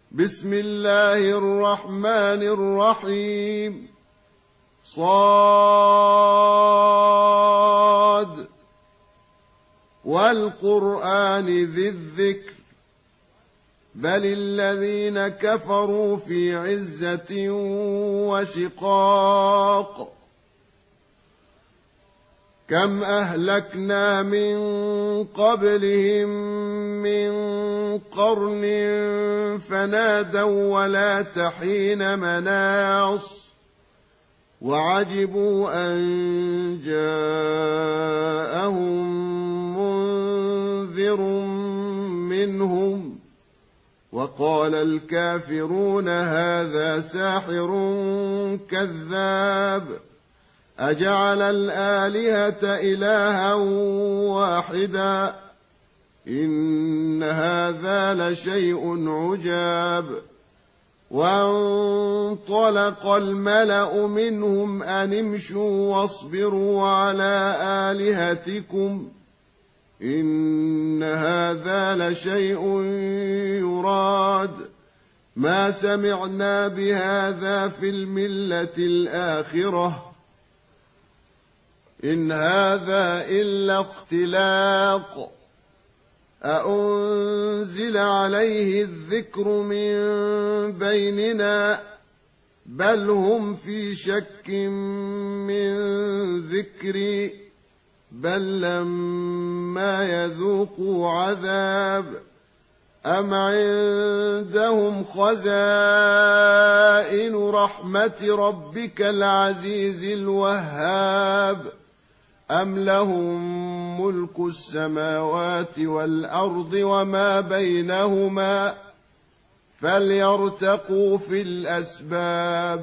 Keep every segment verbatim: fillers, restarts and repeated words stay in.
بسم الله الرحمن الرحيم صاد والقرآن ذي الذكر بل الذين كفروا في عزة وشقاق كم أهلكنا من قبلهم من قرن فنادوا ولا تحين مناص وعجبوا أن جاءهم منذر منهم وقال الكافرون هذا ساحر كذاب أجعل الآلهة إلها واحدا إن هذا لشيء عجاب وانطلق الملأ منهم أن امشوا واصبروا على آلهتكم إن هذا لشيء يراد ما سمعنا بهذا في الملة الآخرة إن هذا إلا اختلاق أأنزل عليه الذكر من بيننا بل هم في شك من ذكري بل لما يذوقوا عذاب أم عندهم خزائن رحمة ربك العزيز الوهاب أم لهم ملك السماوات والأرض وما بينهما فليرتقوا في الأسباب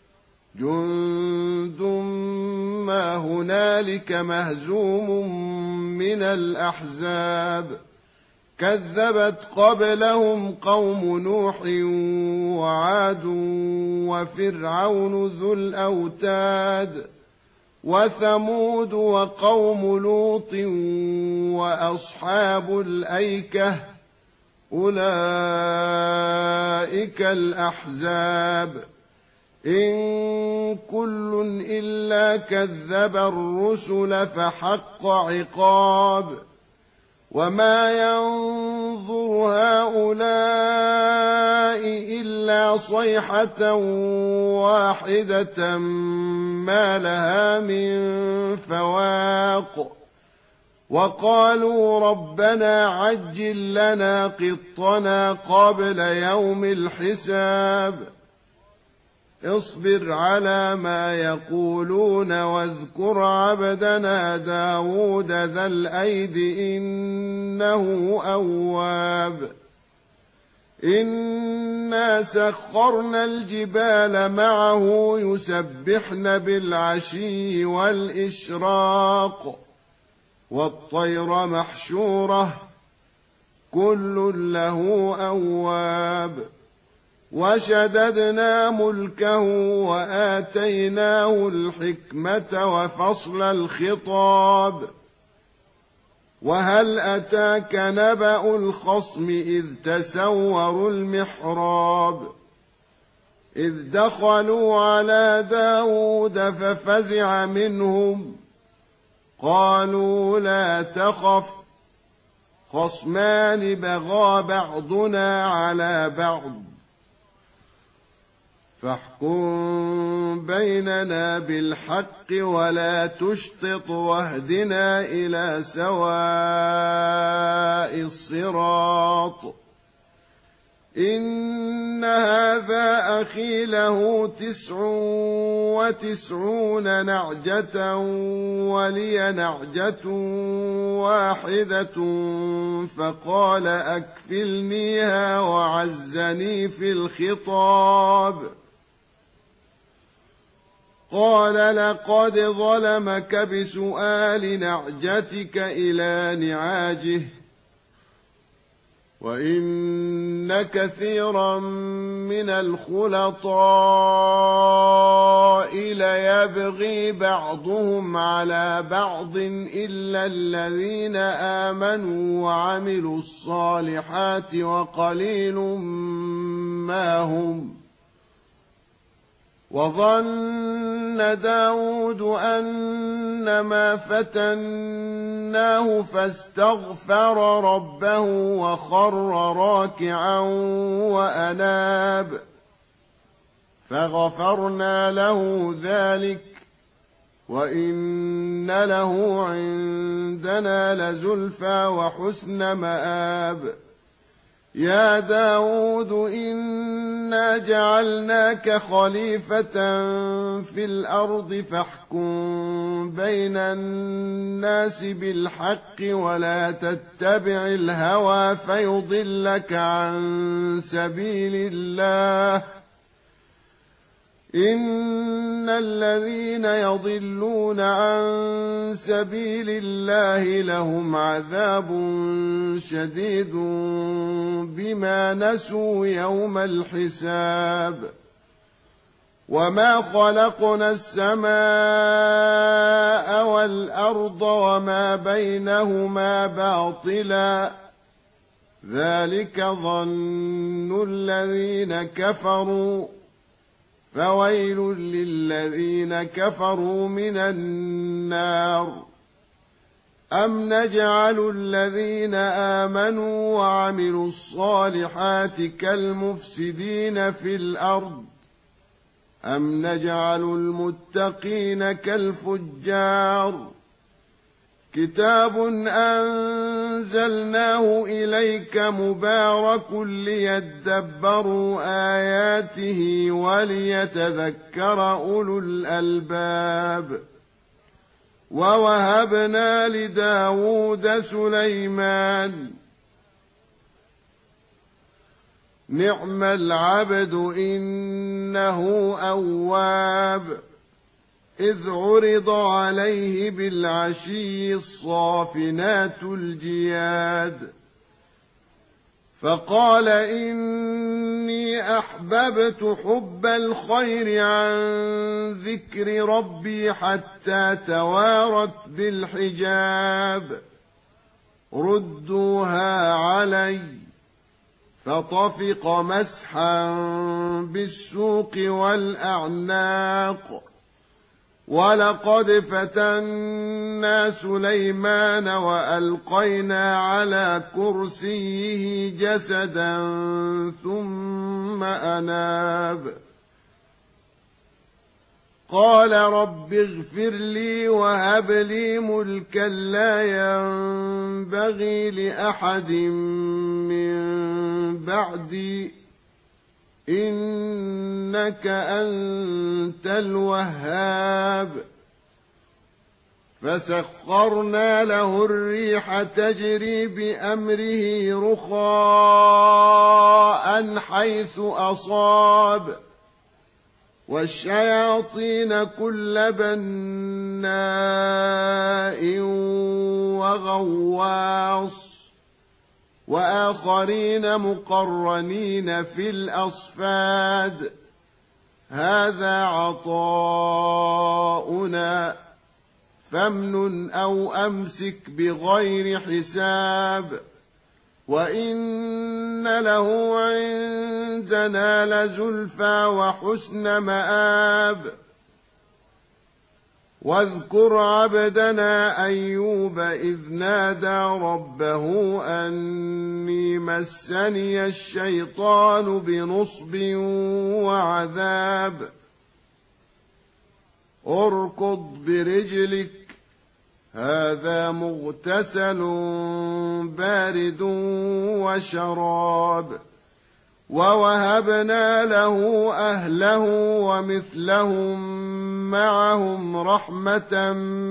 جند ما هنالك مهزوم من الأحزاب كذبت قبلهم قوم نوح وعاد وفرعون ذو الأوتاد وثمود وقوم لوط وأصحاب الأيكة أولئك الأحزاب إن كل إلا كذب الرسل فحق عقاب وما ينظر هؤلاء إلا صيحة واحدة ما لها من فواق وقالوا ربنا عجل لنا قطنا قبل يوم الحساب اصبر على ما يقولون واذكر عبدنا داود ذا الأيد إنه أواب إنا سخرنا الجبال معه يسبحن بالعشي والإشراق والطير محشورة كل له أواب وشددنا ملكه وآتيناه الحكمة وفصل الخطاب وهل أتاك نبأ الخصم إذ تسوروا المحراب إذ دخلوا على داود ففزع منهم قالوا لا تخف خصمان بغى بعضنا على بعض فاحكم بيننا بالحق ولا تشطط واهدنا إلى سواء الصراط إن هذا أخي له تسع وتسعون نعجة ولي نعجة واحدة فقال أكفلنيها وعزني في الخطاب قال لقد ظلمك بسؤال نعجتك إلى نعاجه وإن كثيرا من الخلطاء ليبغي بعضهم على بعض إلا الذين آمنوا وعملوا الصالحات وقليل سماهم. وظن داود أنما فتناه فاستغفر ربه وخر راكعا وأناب، فغفرنا له ذلك وإن له عندنا لزلفى وحسن مآب. يا داود إنا جعلناك خليفة في الأرض فاحكم بين الناس بالحق ولا تتبع الهوى فيضلك عن سبيل الله. إن الذين يضلون عن سبيل الله لهم عذاب شديد بما نسوا يوم الحساب. وما خلقنا السماء والأرض وما بينهما باطلا، ذلك ظن الذين كفروا، فويل للذين كفروا من النار. أم نجعل الذين آمنوا وعملوا الصالحات كالمفسدين في الأرض أم نجعل المتقين كالفجار. كتاب أنزلناه إليك مبارك ليدبروا آياته وليتذكر أولو الألباب. ووهبنا لداود سليمان نعم العبد إنه أواب، إذ عرض عليه بالعشي الصافنات الجياد، فقال إني أحببت حب الخير عن ذكر ربي حتى توارت بالحجاب. ردوها علي، فطفق مسحا بالسوق والأعناق. ولقد فتنا سليمان وألقينا على كرسيه جسدا ثم أناب. قال رب اغفر لي وهب لي ملكا لا ينبغي لأحد من بعدي إنك أنت الوهاب. فسخرنا له الريح تجري بأمره رخاء حيث أصاب، والشياطين كل بناء وغواص، وآخرين مقرنين في الأصفاد. هذا عطاؤنا فامنن أو أمسك بغير حساب، وإن له عندنا لزلفى وحسن مآب. واذكر عبدنا أيوب إذ نادى ربه أني مسني الشيطان بنصب وعذاب. اركض برجلك هذا مغتسل بارد وشراب. ووهبنا له أهله ومثلهم معهم رحمة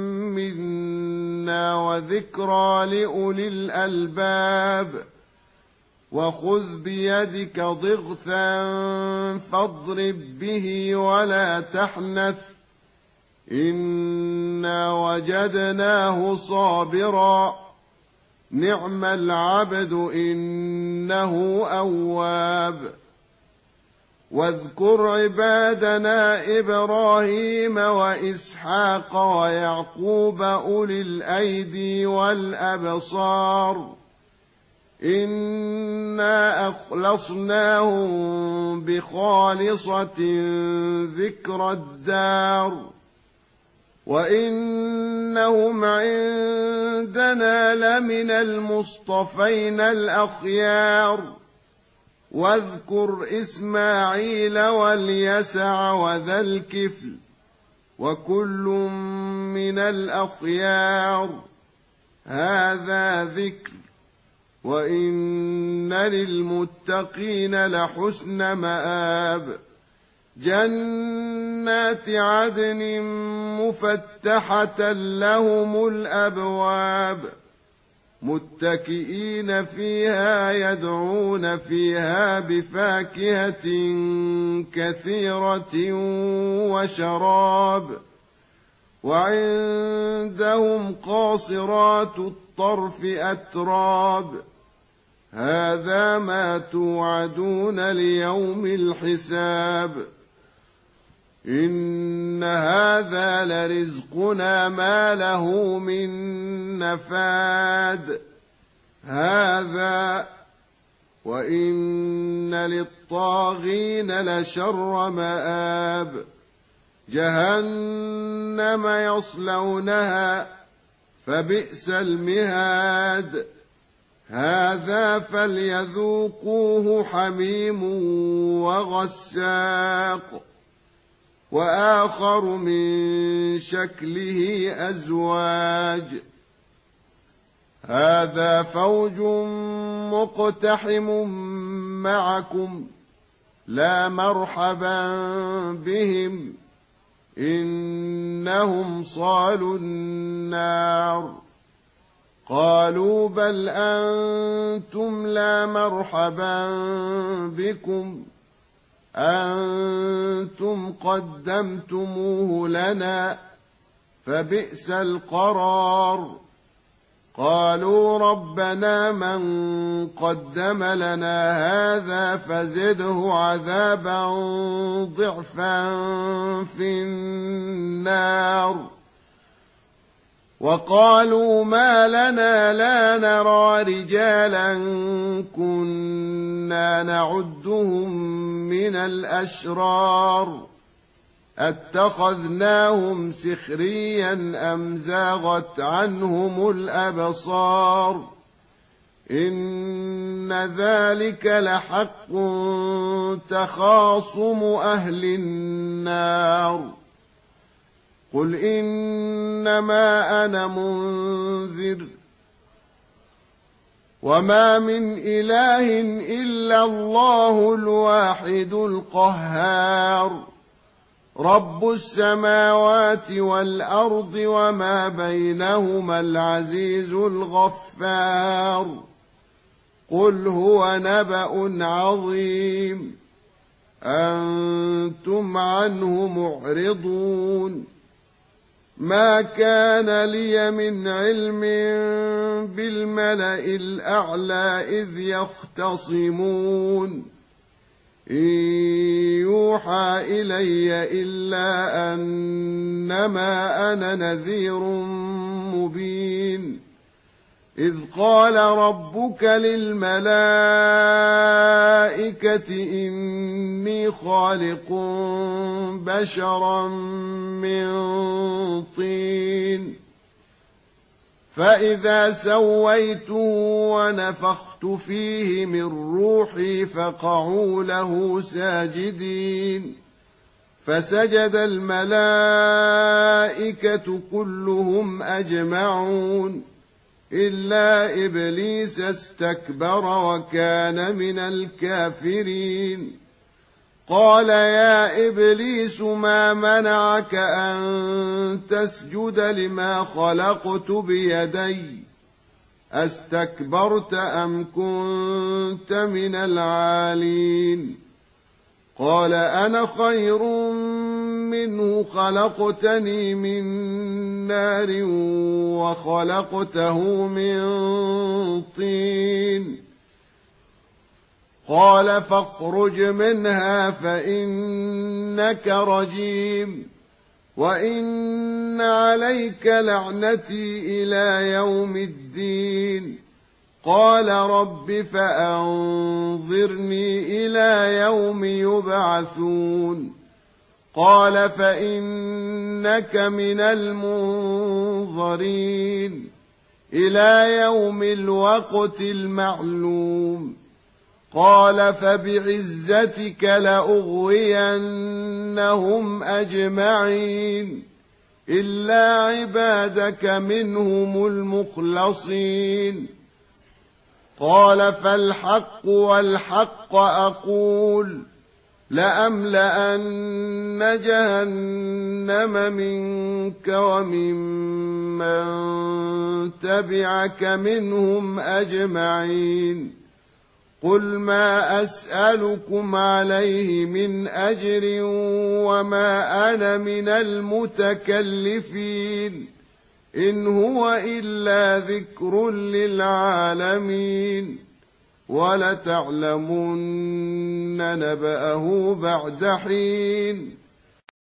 منا وذكرى لأولي الألباب. وخذ بيدك ضغثا فاضرب به ولا تحنث إنا وجدناه صابرا نعم العبد إنه أواب. واذكر عبادنا إبراهيم وإسحاق ويعقوب أولي الأيدي والأبصار إنا أخلصناهم بخالصة ذكر الدار وإنهم عندنا لمن المصطفين الأخيار واذكر إسماعيل واليسع وذا الكفل وكل من الأخيار هذا ذكر وإن للمتقين لحسن مآب جنات عدن مفتحة لهم الأبواب متكئين فيها يدعون فيها بفاكهة كثيرة وشراب وعندهم قاصرات الطرف أتراب هذا ما توعدون ليوم الحساب إن هذا لرزقنا ما له من نفاد هذا وإن للطاغين لشر مآب جهنم يصلونها فبئس المهاد هذا فليذوقوه حميم وغساق وآخر من شكله أزواج هذا فوج مقتحم معكم لا مرحبا بهم إنهم صالوا النار قالوا بل أنتم لا مرحبا بكم أنتم قدمتموه لنا فبئس القرار قالوا ربنا من قدم لنا هذا فزده عذابا ضعفا في النار وقالوا ما لنا لا نرى رجالا كنا نعدهم من الأشرار اتخذناهم سخريا أم زاغت عنهم الأبصار إن ذلك لحق تخاصم أهل النار قل إنما أنا منذر وما من إله إلا الله الواحد القهار رب السماوات والأرض وما بينهما العزيز الغفار قل هو نبأ عظيم أنتم عنه معرضون ما كان لي من علم بالملأ الأعلى إذ يختصمون إن يوحى إلي إلا أنما أنا نذير مبين إذ قال ربك للملائكة إني خالق بشرا من طين فإذا سويته ونفخت فيه من روحي فقعوا له ساجدين فسجد الملائكة كلهم أجمعون إلا إبليس استكبر وكان من الكافرين قال يا إبليس ما منعك أن تسجد لما خلقت بيدي أستكبرت أم كنت من العالين قال أنا خير منه خلقتني من نار وخلقته من طين قال فاخرج منها فإنك رجيم وإن عليك لعنتي إلى يوم الدين قال رب فأنظرني إلى يوم يبعثون قال فإنك من المنظرين إلى يوم الوقت المعلوم قال فبعزتك لأغوينهم أجمعين إلا عبادك منهم المخلصين قال فالحق والحق أقول لأملأن جهنم منك وممن تبعك منهم أجمعين قل ما أسألكم عليه من أجر وما أنا من المتكلفين إن هو إلا ذكر للعالمين ولتعلمن نبأه بعد حين